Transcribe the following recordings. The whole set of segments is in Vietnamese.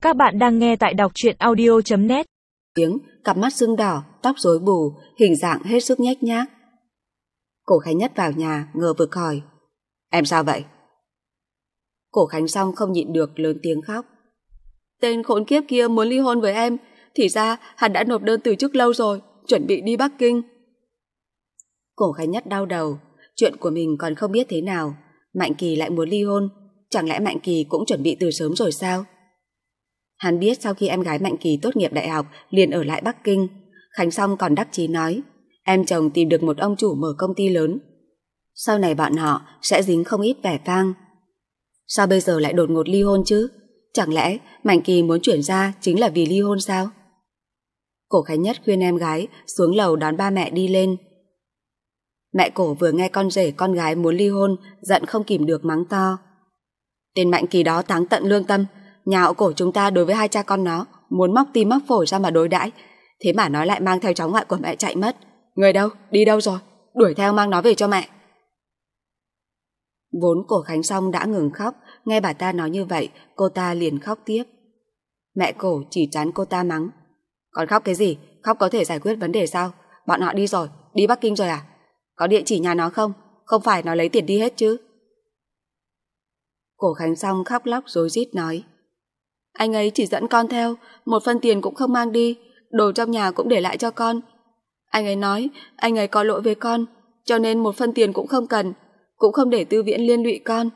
Các bạn đang nghe tại đọc truyện audio.net. Tiếng, cặp mắt sưng đỏ, tóc rối bù, hình dạng hết sức nhếch nhác. Cổ Khánh Nhất vào nhà, ngờ vực hỏi: Em sao vậy? Cổ Khánh Song không nhịn được lớn tiếng khóc. Tên khốn kiếp kia muốn ly hôn với em, thì ra hắn đã nộp đơn từ chức lâu rồi, chuẩn bị đi Bắc Kinh. Cổ Khánh Nhất đau đầu, chuyện của mình còn không biết thế nào, Mạnh Kỳ lại muốn ly hôn, chẳng lẽ Mạnh Kỳ cũng chuẩn bị từ sớm rồi sao? Hắn biết sau khi em gái Mạnh Kỳ tốt nghiệp đại học liền ở lại Bắc Kinh. Khánh Song còn đắc chí nói em chồng tìm được một ông chủ mở công ty lớn, sau này bọn họ sẽ dính không ít vẻ vang. Sao bây giờ lại đột ngột ly hôn chứ? Chẳng lẽ Mạnh Kỳ muốn chuyển ra chính là vì ly hôn sao? Cổ Khánh Nhất khuyên em gái xuống lầu đón ba mẹ đi lên. Mẹ Cổ vừa nghe con rể con gái muốn ly hôn, giận không kìm được mắng to: Tên Mạnh Kỳ đó táng tận lương tâm, nhà họ Cổ chúng ta đối với hai cha con nó muốn móc tim móc phổi ra mà đối đãi, thế mà nó lại mang theo cháu ngoại của mẹ chạy mất. Người đâu, đi đâu rồi? Đuổi theo mang nó về cho mẹ. Vốn Cổ Khánh Song đã ngừng khóc, nghe bà ta nói như vậy, cô ta liền khóc tiếp. Mẹ Cổ chỉ trán cô ta mắng: Còn khóc cái gì? Khóc có thể giải quyết vấn đề sao? Bọn họ đi rồi, đi Bắc Kinh rồi à? Có địa chỉ nhà nó không? Không phải nó lấy tiền đi hết chứ? Cổ Khánh Song khóc lóc rối rít nói: Anh ấy chỉ dẫn con theo, một phân tiền cũng không mang đi, đồ trong nhà cũng để lại cho con. Anh ấy nói anh ấy có lỗi với con, cho nên một phân tiền cũng không cần, cũng không để Tư Viễn liên lụy con.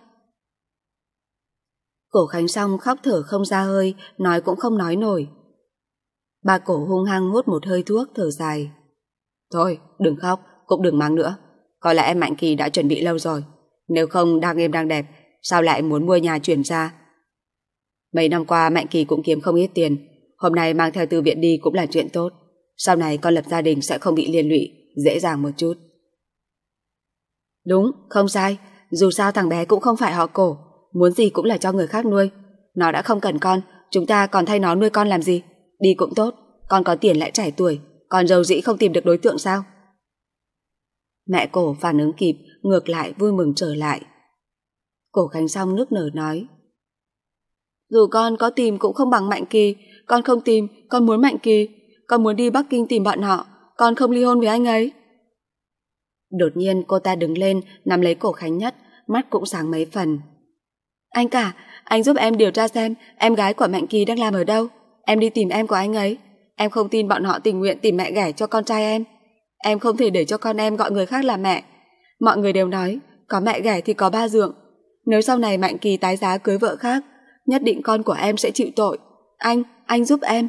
Cổ Khánh Song khóc thở không ra hơi, nói cũng không nói nổi. Bà Cổ hung hăng hút một hơi thuốc, thở dài: Thôi, đừng khóc, cũng đừng mắng nữa. Có lẽ em Mạnh Kỳ đã chuẩn bị lâu rồi, nếu không đang êm đang đẹp, sao lại muốn mua nhà chuyển ra? Mấy năm qua Mạnh Kỳ cũng kiếm không ít tiền, hôm nay mang theo Tư Viễn đi cũng là chuyện tốt. Sau này con lập gia đình sẽ không bị liên lụy, dễ dàng một chút. Đúng, không sai, dù sao thằng bé cũng không phải họ Cổ, muốn gì cũng là cho người khác nuôi. Nó đã không cần con, chúng ta còn thay nó nuôi con làm gì? Đi cũng tốt, con có tiền lại trẻ tuổi, còn dầu dĩ không tìm được đối tượng sao? Mẹ Cổ phản ứng kịp, ngược lại vui mừng trở lại. Cổ Khánh Song nức nở nói: Dù con có tìm cũng không bằng Mạnh Kỳ, con không tìm, con muốn Mạnh Kỳ, con muốn đi Bắc Kinh tìm bọn họ, con không ly hôn với anh ấy. Đột nhiên cô ta đứng lên, nắm lấy cổ Khánh Nhất, mắt cũng sáng mấy phần. Anh cả, anh giúp em điều tra xem em gái của Mạnh Kỳ đang làm ở đâu, em đi tìm em của anh ấy. Em không tin bọn họ tình nguyện tìm mẹ ghẻ cho con trai em. Em không thể để cho con em gọi người khác là mẹ. Mọi người đều nói có mẹ ghẻ thì có ba dượng. Nếu sau này Mạnh Kỳ tái giá cưới vợ khác, nhất định con của em sẽ chịu tội. Anh giúp em.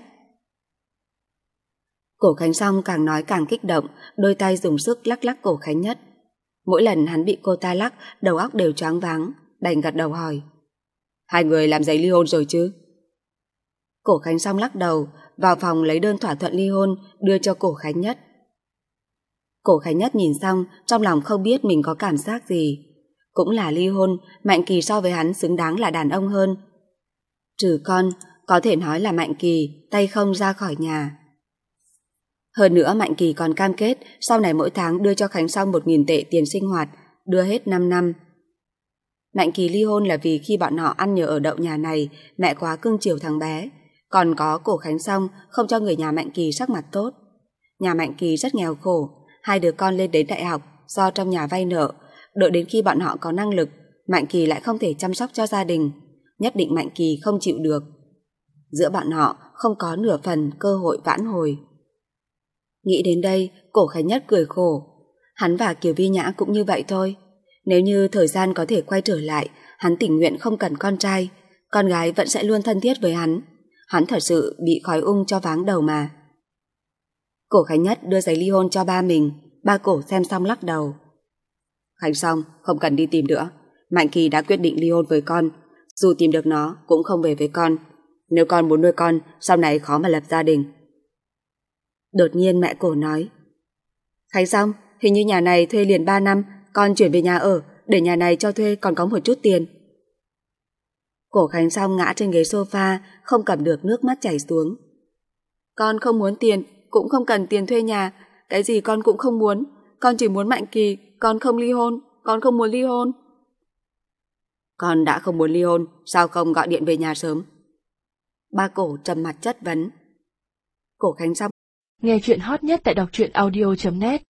Cổ Khánh Song càng nói càng kích động, đôi tay dùng sức lắc lắc cổ Khánh Nhất. Mỗi lần hắn bị cô ta lắc, đầu óc đều choáng váng, đành gật đầu hỏi: Hai người làm giấy ly hôn rồi chứ? Cổ Khánh Song lắc đầu, vào phòng lấy đơn thỏa thuận ly hôn, đưa cho Cổ Khánh Nhất. Cổ Khánh Nhất nhìn xong, trong lòng không biết mình có cảm giác gì. Cũng là ly hôn, Mạnh Kỳ so với hắn xứng đáng là đàn ông hơn. Trừ con, có thể nói là Mạnh Kỳ tay không ra khỏi nhà. Hơn nữa Mạnh Kỳ còn cam kết sau này mỗi tháng đưa cho Khánh Song 1.000 tệ tiền sinh hoạt, đưa hết 5 năm. Mạnh Kỳ ly hôn là vì khi bọn họ ăn nhờ ở đậu nhà này, mẹ quá cưng chiều thằng bé. Còn có Cổ Khánh Song không cho người nhà Mạnh Kỳ sắc mặt tốt. Nhà Mạnh Kỳ rất nghèo khổ, hai đứa con lên đến đại học do trong nhà vay nợ, đợi đến khi bọn họ có năng lực, Mạnh Kỳ lại không thể chăm sóc cho gia đình, nhất định Mạnh Kỳ không chịu được. Giữa bọn họ không có nửa phần cơ hội vãn hồi. Nghĩ đến đây, Cổ Khánh Nhất cười khổ. Hắn và Kiều Vi Nhã cũng như vậy thôi. Nếu như thời gian có thể quay trở lại, hắn tình nguyện không cần con trai, con gái vẫn sẽ luôn thân thiết với hắn. Hắn thật sự bị khói ung cho váng đầu mà. Cổ Khánh Nhất đưa giấy ly hôn cho ba mình. Ba Cổ xem xong lắc đầu. Khánh Song, không cần đi tìm nữa. Mạnh Kỳ đã quyết định ly hôn với con, dù tìm được nó cũng không về với con. Nếu con muốn nuôi con, sau này khó mà lập gia đình. Đột nhiên mẹ Cổ nói: Khánh Song, hình như nhà này thuê liền 3 năm, con chuyển về nhà ở, để nhà này cho thuê còn có một chút tiền. Cổ Khánh Song ngã trên ghế sofa, không cầm được nước mắt chảy xuống. Con không muốn tiền, cũng không cần tiền thuê nhà, cái gì con cũng không muốn, con chỉ muốn Mạnh Kỳ, con không ly hôn, con không muốn ly hôn. Con đã không muốn ly hôn, sao không gọi điện về nhà sớm? Ba Cổ trầm mặt chất vấn. Cổ Khánh xong. Nghe chuyện hot nhất tại đọc truyện audio.net